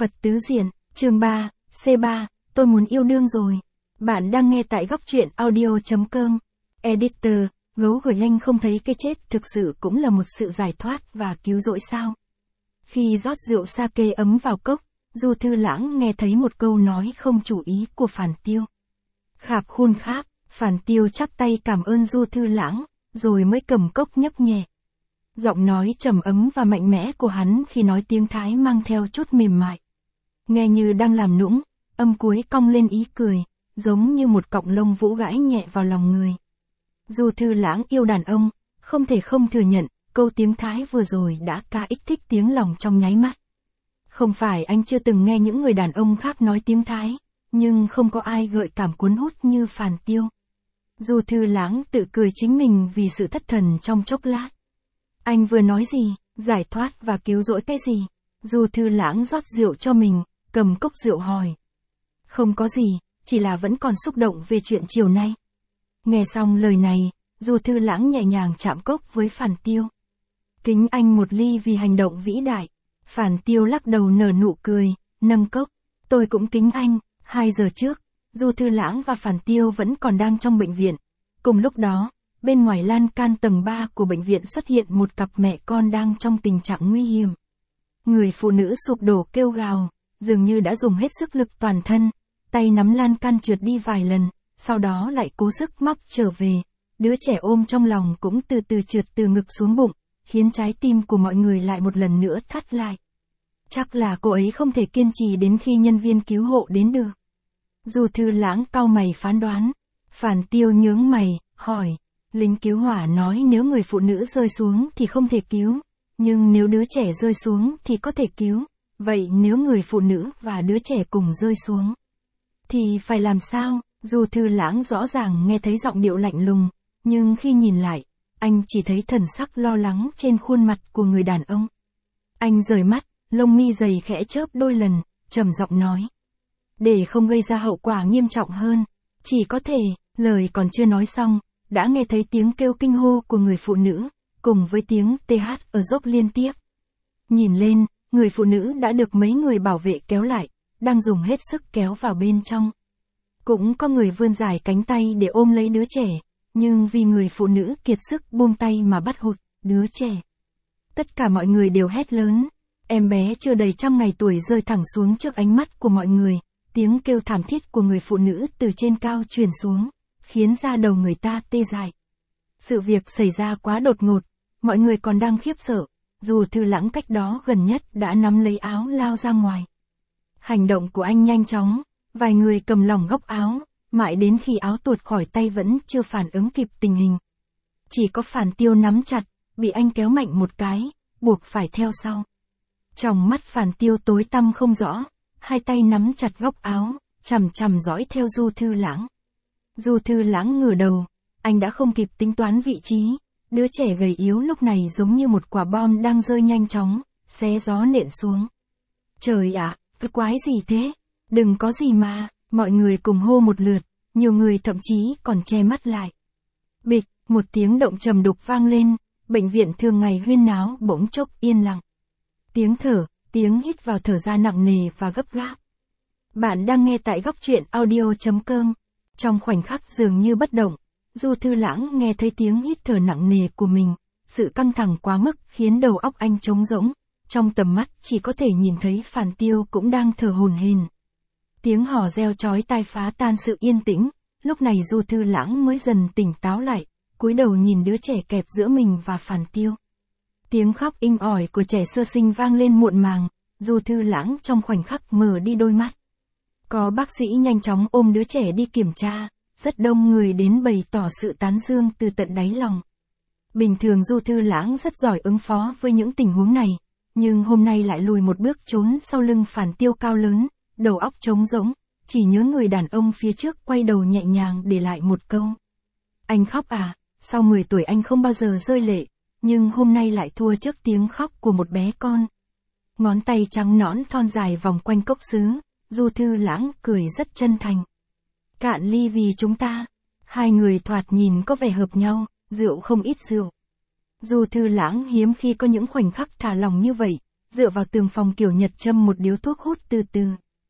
Phật tứ diện, chương 3, C3, tôi muốn yêu đương rồi. Bạn đang nghe tại góc truyện audio.com. Editor, gấu gửi nhanh không thấy cái chết thực sự cũng là một sự giải thoát và cứu rỗi sao? Khi rót rượu sake ấm vào cốc, Du Thư Lãng nghe thấy một câu nói không chủ ý của Phản Tiêu. Khạp khuôn kháp, Phản Tiêu chắp tay cảm ơn Du Thư Lãng, rồi mới cầm cốc nhấp nhẹ. Giọng nói trầm ấm và mạnh mẽ của hắn khi nói tiếng Thái mang theo chút mềm mại. Nghe như đang làm nũng, âm cuối cong lên ý cười, giống như một cọng lông vũ gãi nhẹ vào lòng người. Du Thư Lãng yêu đàn ông, không thể không thừa nhận, câu tiếng Thái vừa rồi đã kích thích tiếng lòng trong nháy mắt. Không phải anh chưa từng nghe những người đàn ông khác nói tiếng Thái, nhưng không có ai gợi cảm cuốn hút như Phản Tiêu. Du Thư Lãng tự cười chính mình vì sự thất thần trong chốc lát. Anh vừa nói gì, giải thoát và cứu rỗi cái gì? Du Thư Lãng rót rượu cho mình, cầm cốc rượu hỏi. Không có gì, chỉ là vẫn còn xúc động về chuyện chiều nay. Nghe xong lời này, Du Thư Lãng nhẹ nhàng chạm cốc với Phản Tiêu. Kính anh một ly vì hành động vĩ đại. Phản Tiêu lắc đầu nở nụ cười, nâng cốc. Tôi cũng kính anh. 2 giờ trước, Du Thư Lãng và Phản Tiêu vẫn còn đang trong bệnh viện. Cùng lúc đó, bên ngoài lan can tầng 3 của bệnh viện xuất hiện một cặp mẹ con đang trong tình trạng nguy hiểm. Người phụ nữ sụp đổ kêu gào, dường như đã dùng hết sức lực toàn thân, tay nắm lan can trượt đi vài lần, sau đó lại cố sức móc trở về. Đứa trẻ ôm trong lòng cũng từ từ trượt từ ngực xuống bụng, khiến trái tim của mọi người lại một lần nữa thắt lại. Chắc là cô ấy không thể kiên trì đến khi nhân viên cứu hộ đến được. Du Thư Lãng cau mày phán đoán. Phản Tiêu nhướng mày, hỏi. Lính cứu hỏa nói nếu người phụ nữ rơi xuống thì không thể cứu, nhưng nếu đứa trẻ rơi xuống thì có thể cứu. Vậy nếu người phụ nữ và đứa trẻ cùng rơi xuống, thì phải làm sao? Du Thư Lãng rõ ràng nghe thấy giọng điệu lạnh lùng, nhưng khi nhìn lại, anh chỉ thấy thần sắc lo lắng trên khuôn mặt của người đàn ông. Anh rời mắt, lông mi dày khẽ chớp đôi lần, trầm giọng nói. Để không gây ra hậu quả nghiêm trọng hơn, chỉ có thể, lời còn chưa nói xong, đã nghe thấy tiếng kêu kinh hô của người phụ nữ, cùng với tiếng TH ở dốc liên tiếp. Nhìn lên, người phụ nữ đã được mấy người bảo vệ kéo lại, đang dùng hết sức kéo vào bên trong. Cũng có người vươn dài cánh tay để ôm lấy đứa trẻ, nhưng vì người phụ nữ kiệt sức buông tay mà bắt hụt đứa trẻ. Tất cả mọi người đều hét lớn, em bé chưa đầy 100 ngày tuổi rơi thẳng xuống trước ánh mắt của mọi người, tiếng kêu thảm thiết của người phụ nữ từ trên cao truyền xuống, khiến da đầu người ta tê dại. Sự việc xảy ra quá đột ngột, mọi người còn đang khiếp sợ, Du Thư Lãng cách đó gần nhất đã nắm lấy áo lao ra ngoài. Hành động của anh nhanh chóng, vài người cầm lỏng góc áo, mãi đến khi áo tuột khỏi tay vẫn chưa phản ứng kịp tình hình. Chỉ có Phản Tiêu nắm chặt, bị anh kéo mạnh một cái, buộc phải theo sau. Trong mắt Phản Tiêu tối tăm không rõ, hai tay nắm chặt góc áo, chằm chằm dõi theo Du Thư Lãng. Du Thư Lãng ngửa đầu, anh đã không kịp tính toán vị trí, đứa trẻ gầy yếu lúc này giống như một quả bom đang rơi nhanh chóng, xé gió nện xuống. Trời ạ, cái quái gì thế? Đừng có gì mà, mọi người cùng hô một lượt, nhiều người thậm chí còn che mắt lại. Bịch, một tiếng động trầm đục vang lên, bệnh viện thường ngày huyên náo bỗng chốc yên lặng. Tiếng thở, tiếng hít vào thở ra nặng nề và gấp gáp. Bạn đang nghe tại góc truyện audio.com. Trong khoảnh khắc dường như bất động, Du Thư Lãng nghe thấy tiếng hít thở nặng nề của mình, sự căng thẳng quá mức khiến đầu óc anh trống rỗng, trong tầm mắt chỉ có thể nhìn thấy Phản Tiêu cũng đang thở hổn hển. Tiếng hò reo chói tai phá tan sự yên tĩnh, lúc này Du Thư Lãng mới dần tỉnh táo lại, cúi đầu nhìn đứa trẻ kẹp giữa mình và Phản Tiêu. Tiếng khóc inh ỏi của trẻ sơ sinh vang lên muộn màng, Du Thư Lãng trong khoảnh khắc mở đi đôi mắt. Có bác sĩ nhanh chóng ôm đứa trẻ đi kiểm tra, rất đông người đến bày tỏ sự tán dương từ tận đáy lòng. Bình thường Du Thư Lãng rất giỏi ứng phó với những tình huống này, nhưng hôm nay lại lùi một bước trốn sau lưng Phản Tiêu cao lớn, đầu óc trống rỗng, chỉ nhớ người đàn ông phía trước quay đầu nhẹ nhàng để lại một câu. Anh khóc à, sau 10 tuổi anh không bao giờ rơi lệ, nhưng hôm nay lại thua trước tiếng khóc của một bé con. Ngón tay trắng nõn thon dài vòng quanh cốc sứ, Du Thư Lãng cười rất chân thành. Cạn ly vì chúng ta. Hai người thoạt nhìn có vẻ hợp nhau, rượu không ít rượu. Du Thư Lãng hiếm khi có những khoảnh khắc thả lòng như vậy, dựa vào tường phòng kiểu Nhật châm một điếu thuốc hút từ từ.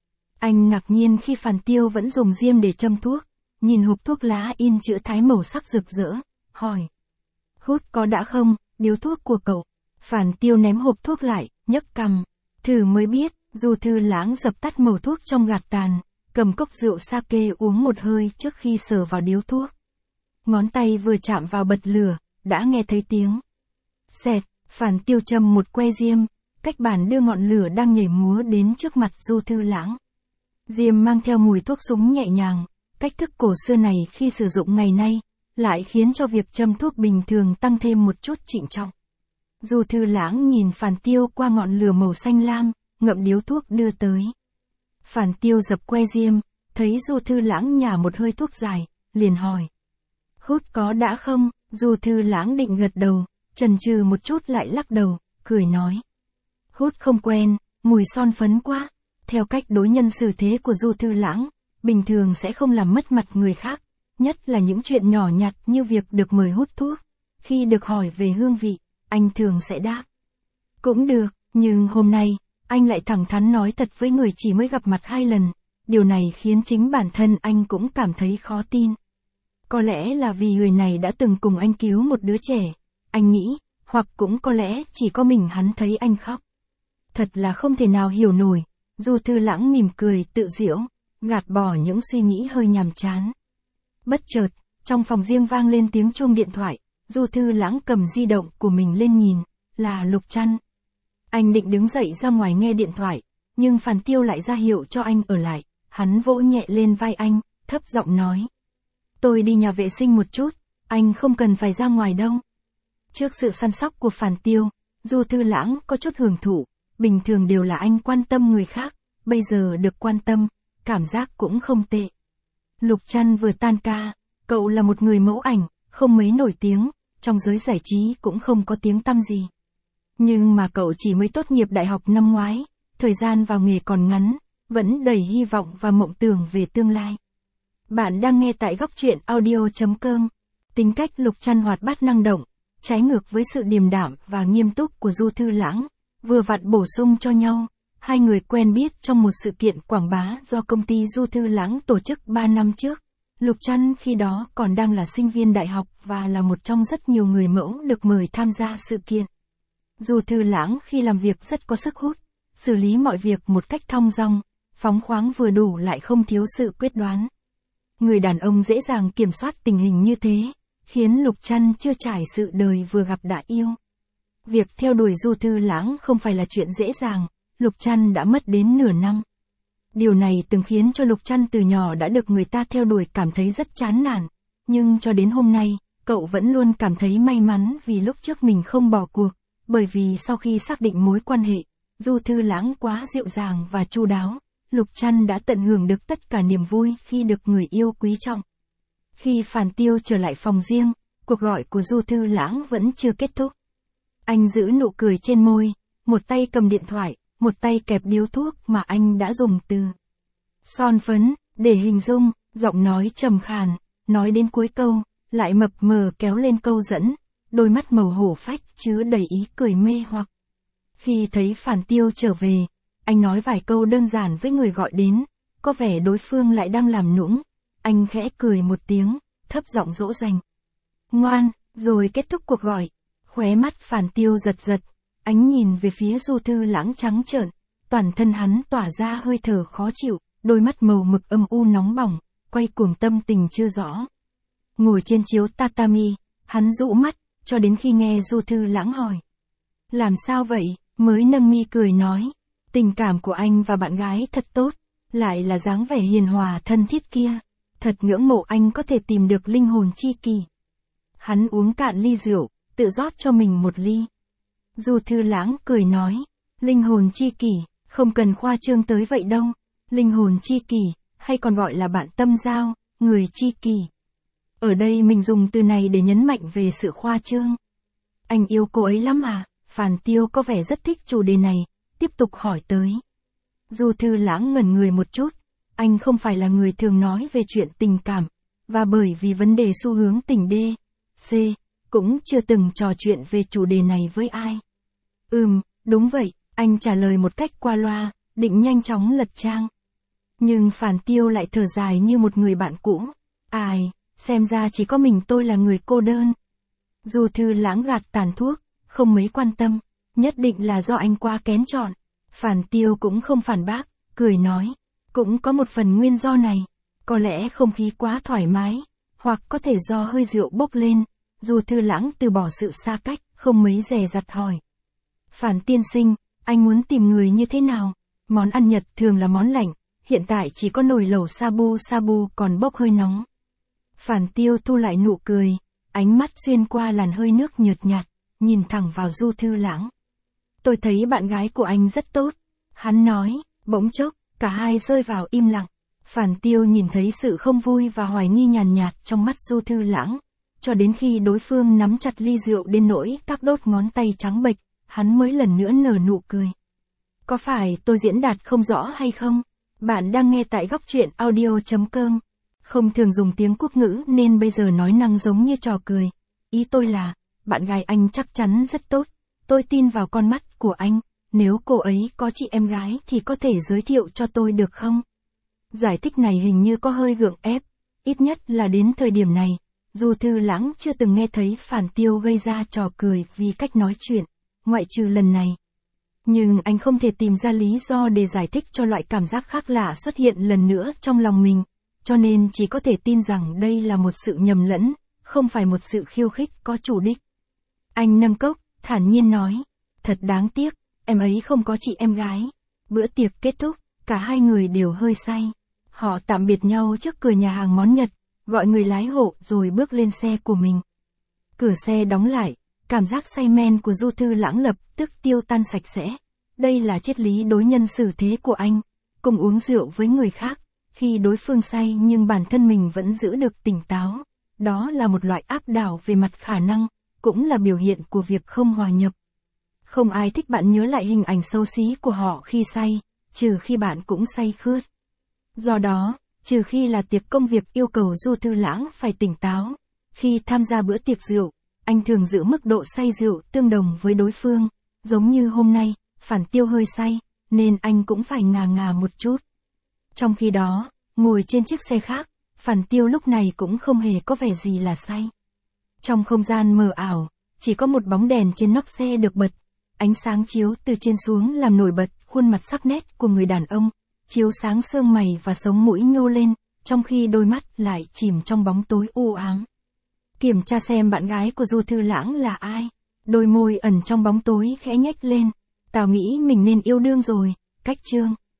Anh ngạc nhiên khi Phàn Tiêu vẫn dùng diêm để châm thuốc, nhìn hộp thuốc lá in chữ Thái màu sắc rực rỡ, hỏi. Hút có đã không, điếu thuốc của cậu? Phàn Tiêu ném hộp thuốc lại, nhấc cằm. Thử mới biết, Du Thư Lãng dập tắt mẩu thuốc trong gạt tàn, cầm cốc rượu sake uống một hơi trước khi sờ vào điếu thuốc. Ngón tay vừa chạm vào bật lửa, đã nghe thấy tiếng. Xẹt, Phàn Tiêu châm một que diêm, cách bàn đưa ngọn lửa đang nhảy múa đến trước mặt Du Thư Lãng. Diêm mang theo mùi thuốc súng nhẹ nhàng, cách thức cổ xưa này khi sử dụng ngày nay, lại khiến cho việc châm thuốc bình thường tăng thêm một chút trịnh trọng. Du Thư Lãng nhìn Phàn Tiêu qua ngọn lửa màu xanh lam, ngậm điếu thuốc đưa tới. Phàn Tiêu dập que diêm, thấy Du Thư Lãng nhả một hơi thuốc dài, liền hỏi. Hút có đã không? Du Thư Lãng định gật đầu, chần chừ một chút lại lắc đầu, cười nói. Hút không quen, mùi son phấn quá. Theo cách đối nhân xử thế của Du Thư Lãng, bình thường sẽ không làm mất mặt người khác, nhất là những chuyện nhỏ nhặt như việc được mời hút thuốc. Khi được hỏi về hương vị, anh thường sẽ đáp. Cũng được, nhưng hôm nay, anh lại thẳng thắn nói thật với người chỉ mới gặp mặt 2 lần, điều này khiến chính bản thân anh cũng cảm thấy khó tin. Có lẽ là vì người này đã từng cùng anh cứu một đứa trẻ, anh nghĩ, hoặc cũng có lẽ chỉ có mình hắn thấy anh khóc. Thật là không thể nào hiểu nổi. Du Thư Lãng mỉm cười tự giễu, gạt bỏ những suy nghĩ hơi nhàm chán. Bất chợt, trong phòng riêng vang lên tiếng chuông điện thoại, Du Thư Lãng cầm di động của mình lên nhìn, là Lục Trăn. Anh định đứng dậy ra ngoài nghe điện thoại, nhưng Phàn Tiêu lại ra hiệu cho anh ở lại, hắn vỗ nhẹ lên vai anh, thấp giọng nói. Tôi đi nhà vệ sinh một chút, anh không cần phải ra ngoài đâu. Trước sự săn sóc của Phàn Tiêu, Du Thư Lãng có chút hưởng thụ, bình thường đều là anh quan tâm người khác, bây giờ được quan tâm, cảm giác cũng không tệ. Lục Trăn vừa tan ca, cậu là một người mẫu ảnh, không mấy nổi tiếng, trong giới giải trí cũng không có tiếng tăm gì. Nhưng mà cậu chỉ mới tốt nghiệp đại học năm ngoái, thời gian vào nghề còn ngắn, vẫn đầy hy vọng và mộng tưởng về tương lai. Bạn đang nghe tại góc truyện audio.com. Tính cách Lục Trăn hoạt bát năng động, trái ngược với sự điềm đạm và nghiêm túc của Du Thư Lãng, vừa vặn bổ sung cho nhau. Hai người quen biết trong một sự kiện quảng bá do công ty Du Thư Lãng tổ chức 3 năm trước. Lục Trăn khi đó còn đang là sinh viên đại học và là một trong rất nhiều người mẫu được mời tham gia sự kiện. Du Thư Lãng khi làm việc rất có sức hút, xử lý mọi việc một cách thong dong, phóng khoáng vừa đủ lại không thiếu sự quyết đoán. Người đàn ông dễ dàng kiểm soát tình hình như thế, khiến Lục Trăn chưa trải sự đời vừa gặp đã yêu. Việc theo đuổi Du Thư Lãng không phải là chuyện dễ dàng, Lục Trăn đã mất đến nửa năm. Điều này từng khiến cho Lục Trăn từ nhỏ đã được người ta theo đuổi cảm thấy rất chán nản, nhưng cho đến hôm nay, cậu vẫn luôn cảm thấy may mắn vì lúc trước mình không bỏ cuộc, bởi vì sau khi xác định mối quan hệ, Du Thư Lãng quá dịu dàng và chu đáo, Lục Trăn đã tận hưởng được tất cả niềm vui khi được người yêu quý trọng. Khi Phàn Tiêu trở lại phòng riêng, cuộc gọi của Du Thư Lãng vẫn chưa kết thúc. Anh giữ nụ cười trên môi, một tay cầm điện thoại, một tay kẹp điếu thuốc mà anh đã dùng từ son phấn để hình dung, giọng nói trầm khàn, nói đến cuối câu, lại mập mờ kéo lên câu dẫn, đôi mắt màu hổ phách chứa đầy ý cười mê hoặc. Khi thấy Phàn Tiêu trở về, anh nói vài câu đơn giản với người gọi đến, có vẻ đối phương lại đang làm nũng, anh khẽ cười một tiếng, thấp giọng dỗ dành. Ngoan, rồi kết thúc cuộc gọi. Khóe mắt Phàn Tiêu giật giật, ánh nhìn về phía Du Thư Lãng trắng trợn, toàn thân hắn tỏa ra hơi thở khó chịu, đôi mắt màu mực âm u nóng bỏng, quay cuồng tâm tình chưa rõ. Ngồi trên chiếu tatami, hắn dụ mắt, cho đến khi nghe Du Thư Lãng hỏi. Làm sao vậy? Mới nâng mi cười nói. Tình cảm của anh và bạn gái thật tốt, lại là dáng vẻ hiền hòa thân thiết kia. Thật ngưỡng mộ anh có thể tìm được linh hồn chi kỷ. Hắn uống cạn ly rượu, tự rót cho mình một ly. Du Thư Lãng cười nói, linh hồn chi kỷ, không cần khoa trương tới vậy đâu. Linh hồn chi kỷ, hay còn gọi là bạn tâm giao, người chi kỷ. Ở đây mình dùng từ này để nhấn mạnh về sự khoa trương. Anh yêu cô ấy lắm à? Phàn Tiêu có vẻ rất thích chủ đề này, tiếp tục hỏi tới. Du Thư Lãng ngẩn người một chút, anh không phải là người thường nói về chuyện tình cảm, và bởi vì vấn đề xu hướng tình D, C, cũng chưa từng trò chuyện về chủ đề này với ai. Đúng vậy, Anh trả lời một cách qua loa, định nhanh chóng lật trang. Nhưng Phản Tiêu lại thở dài như một người bạn cũ. Ai, xem ra chỉ có mình tôi là người cô đơn. Du Thư Lãng gạt tàn thuốc, không mấy quan tâm, nhất định là do anh quá kén chọn. Phản Tiêu cũng không phản bác, cười nói, cũng có một phần nguyên do này, có lẽ không khí quá thoải mái, hoặc có thể do hơi rượu bốc lên. Du Thư Lãng từ bỏ sự xa cách, không mấy dè dặt hỏi. Phản tiên sinh, anh muốn tìm người như thế nào? Món ăn Nhật thường là món lạnh, hiện tại chỉ có nồi lẩu sabu còn bốc hơi nóng. Phản Tiêu thu lại nụ cười, ánh mắt xuyên qua làn hơi nước nhợt nhạt, nhìn thẳng vào Du Thư Lãng. Tôi thấy bạn gái của anh rất tốt. Hắn nói, bỗng chốc, cả hai rơi vào im lặng. Phản Tiêu nhìn thấy sự không vui và hoài nghi nhàn nhạt trong mắt Du Thư Lãng. Cho đến khi đối phương nắm chặt ly rượu đến nỗi các đốt ngón tay trắng bệch, hắn mới lần nữa nở nụ cười. Có phải tôi diễn đạt không rõ hay không? Bạn đang nghe tại góc truyện audio.com. Không thường dùng tiếng quốc ngữ nên bây giờ nói năng giống như trò cười. Ý tôi là, bạn gái anh chắc chắn rất tốt. Tôi tin vào con mắt của anh. Nếu cô ấy có chị em gái thì có thể giới thiệu cho tôi được không? Giải thích này hình như có hơi gượng ép. Ít nhất là đến thời điểm này, Du Thư Lãng chưa từng nghe thấy Phản Tiêu gây ra trò cười vì cách nói chuyện, ngoại trừ lần này. Nhưng anh không thể tìm ra lý do để giải thích cho loại cảm giác khác lạ xuất hiện lần nữa trong lòng mình, cho nên chỉ có thể tin rằng đây là một sự nhầm lẫn, không phải một sự khiêu khích có chủ đích. Anh nâng cốc, thản nhiên nói, thật đáng tiếc, em ấy không có chị em gái. Bữa tiệc kết thúc, cả hai người đều hơi say. Họ tạm biệt nhau trước cửa nhà hàng món Nhật, gọi người lái hộ rồi bước lên xe của mình. Cửa xe đóng lại, cảm giác say men của Du Thư Lãng lập tức tiêu tan sạch sẽ. Đây là triết lý đối nhân xử thế của anh, cùng uống rượu với người khác, khi đối phương say nhưng bản thân mình vẫn giữ được tỉnh táo. Đó là một loại áp đảo về mặt khả năng, cũng là biểu hiện của việc không hòa nhập. Không ai thích bạn nhớ lại hình ảnh xấu xí của họ khi say, trừ khi bạn cũng say khướt. Do đó, trừ khi là tiệc công việc yêu cầu Du Thư Lãng phải tỉnh táo, khi tham gia bữa tiệc rượu, anh thường giữ mức độ say rượu tương đồng với đối phương, giống như hôm nay, Phản Tiêu hơi say, nên anh cũng phải ngà ngà một chút. Trong khi đó, ngồi trên chiếc xe khác, Phản Tiêu lúc này cũng không hề có vẻ gì là say. Trong không gian mờ ảo, chỉ có một bóng đèn trên nóc xe được bật, ánh sáng chiếu từ trên xuống làm nổi bật khuôn mặt sắc nét của người đàn ông, chiếu sáng xương mày và sống mũi nhô lên, trong khi đôi mắt lại chìm trong bóng tối u ám. Kiểm tra xem bạn gái của Du Thư Lãng là ai. Đôi môi ẩn trong bóng tối khẽ nhếch lên. Tao nghĩ mình nên yêu đương rồi, cách chương.